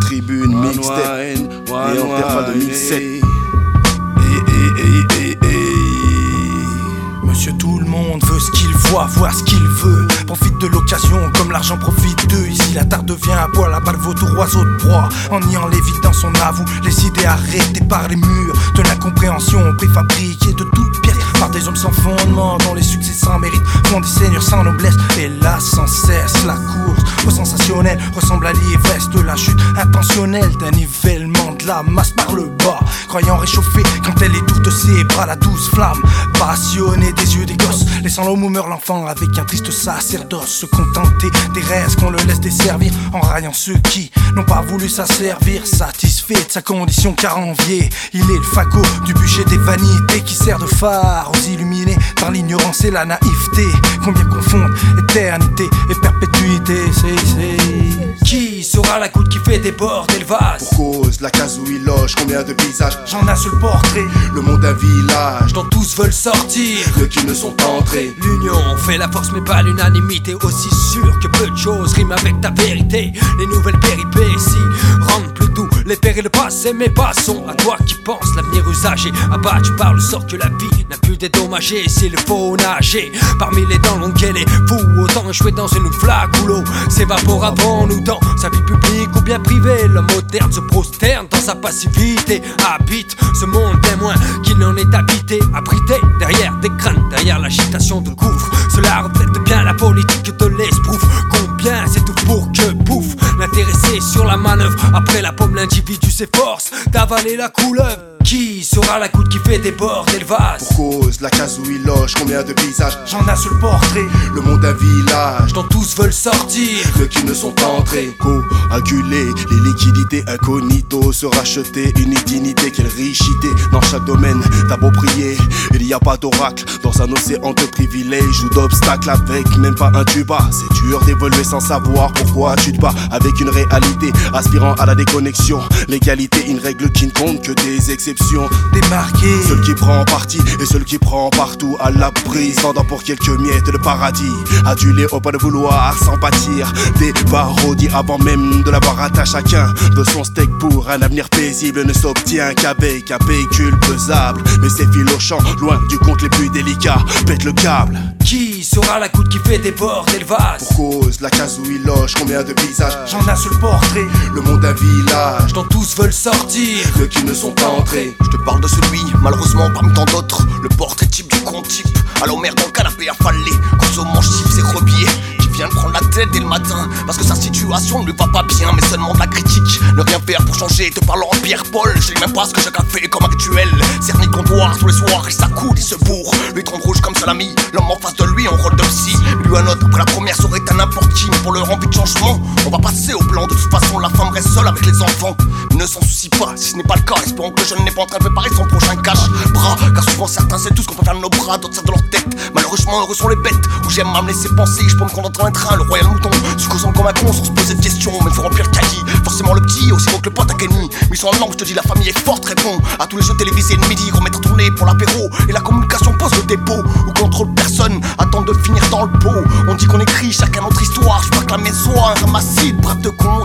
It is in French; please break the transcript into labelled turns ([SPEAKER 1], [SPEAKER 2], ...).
[SPEAKER 1] tribune, mixtape et Enterfa 2007.
[SPEAKER 2] Monsieur tout le monde veut ce qu'il voit, voir ce qu'il veut. Profite de l'occasion comme l'argent profite d'eux. Ici la terre devient à poil, la balle vaut tout oiseau de proie. En niant l'évidence on avoue les idées arrêtées par les murs de l'incompréhension, préfabriquées de toutes pièces par des hommes sans fondement, dont les succès sans mérite font des seigneurs sans noblesse. Et là sans cesse la course au sensationnel ressemble à l'ivresse de la chute intentionnelle d'un nivellement de la masse par le bas, croyant réchauffer quand elle étouffe de ses bras la douce flamme passionnée des yeux des gosses, laissant l'homme où meurt l'enfant avec un triste sacerdoce. Se contenter des restes qu'on le laisse desservir, en raillant ceux qui n'ont pas voulu s'asservir. Satisfait de sa condition car envié, il est le fagot du bûcher des vanités qui sert de phare aux illuminés par l'ignorance et la naïveté. Combien confondent éternité et perpétuité. Qui sera la goutte qui fait déborder le vase?
[SPEAKER 1] Pour cause, la case où il loge, combien de visages?
[SPEAKER 2] J'en ai sur le portrait.
[SPEAKER 1] Le monde d'un village
[SPEAKER 2] dont tous veulent sortir,
[SPEAKER 1] ceux qui ne sont pas entrés.
[SPEAKER 2] L'union fait la force mais pas l'unanimité. Aussi sûr que peu de choses riment avec ta vérité. Les nouvelles péripéties rendent plus doux les périls passés, mais passons à toi qui penses l'avenir usagé, abattu par le sort que la vie n'a pu dédommager. S'il faut nager parmi les dents longues qu'elle est fou, autant échouer dans une flaque où l'eau s'évapore avant nous. Dans sa vie publique ou bien privée, l'homme moderne se prosterne dans sa passivité. Habite ce monde témoin qu'il n'en est habité, abrité derrière des crânes, derrière l'agitation de gouffre. Cela reflète bien la politique de l'esbrouf. Combien c'est tout pour que pouf, l'intéressé sur la manœuvre. Après la pomme, l'individu s'efforce d'avaler la couleuvre. Qui sera la goutte qui fait déborder le vase?
[SPEAKER 1] Pour cause, la case où il loge, combien de visages?
[SPEAKER 2] J'en ai sur le portrait.
[SPEAKER 1] Le monde d'un village
[SPEAKER 2] dont tous veulent sortir,
[SPEAKER 1] ceux qui ne sont pas entrés. Coaguler les liquidités incognito, se racheter une dignité, quelle richité. Dans chaque domaine, t'as beau prier, il n'y a pas d'oracle dans un océan de privilèges ou d'obstacles. Avec même pas un tuba, c'est dur d'évoluer sans savoir pourquoi tu te bats avec une réalité aspirant à la déconnexion. L'égalité, une règle qui ne compte que des exceptions.
[SPEAKER 2] Démarqué,
[SPEAKER 1] seul qui prend parti et seul qui prend partout à la prise, vendant pour quelques miettes de paradis. Adulé au pas de vouloir, sans pâtir des parodies avant même de l'avoir atteint. Chacun de son steak pour un avenir paisible ne s'obtient qu'avec un véhicule pesable. Mais ces fils au champ, loin du compte les plus délicats, pète le câble.
[SPEAKER 2] Qui sera la goutte qui fait déborder le vase?
[SPEAKER 1] Pour cause, la case où il loge, combien de visages?
[SPEAKER 2] J'en ai sur le portrait.
[SPEAKER 1] Le monde d'un village
[SPEAKER 2] dont tous veulent sortir,
[SPEAKER 1] ceux qui ne sont pas entrés.
[SPEAKER 3] Je te parle de celui, malheureusement parmi tant d'autres, le portrait type du compte type. À l'homère dans le canapé affalé, course aux manches chips et rebiers, qui vient de prendre la tête dès le matin parce que sa situation ne lui va pas bien, mais seulement de la critique. Ne rien faire pour changer, te parlant en Pierre-Paul. Je sais même pas ce que chacun fait comme actuel. Cerné comptoir tous les soirs, il s'accoude, il se bourre. Lui trompe rouge comme salami, l'homme en face de lui en rôle de psy. Lui un autre après la première serait un n'importe qui, mais pour leur envie de changement, on va passer au plan. De toute façon la femme reste seule avec les enfants. Ne s'en soucie pas, si ce n'est pas le cas, espérons que le jeune n'est pas en train de préparer son prochain cache-bras. Car souvent certains c'est tout ce qu'on peut faire de nos bras, d'autres ça de leur tête. Malheureusement heureux sont les bêtes, où j'aime à me laisser penser. Je peux me contenir dans un train, le royal mouton, succosant comme un con sans se poser de questions. Mais faut remplir le caddie, forcément le petit, aussi bon que le pote à Kenny. Mais sans langue, je te dis la famille est forte, réponds à tous les jeux télévisés de midi, remettre en tournée pour l'apéro. Et la communication pose le dépôt, ou contrôle personne, attend de finir dans le pot. On dit qu'on écrit chacun notre histoire, je veux pas que la maison soit un ramassis, bref de con.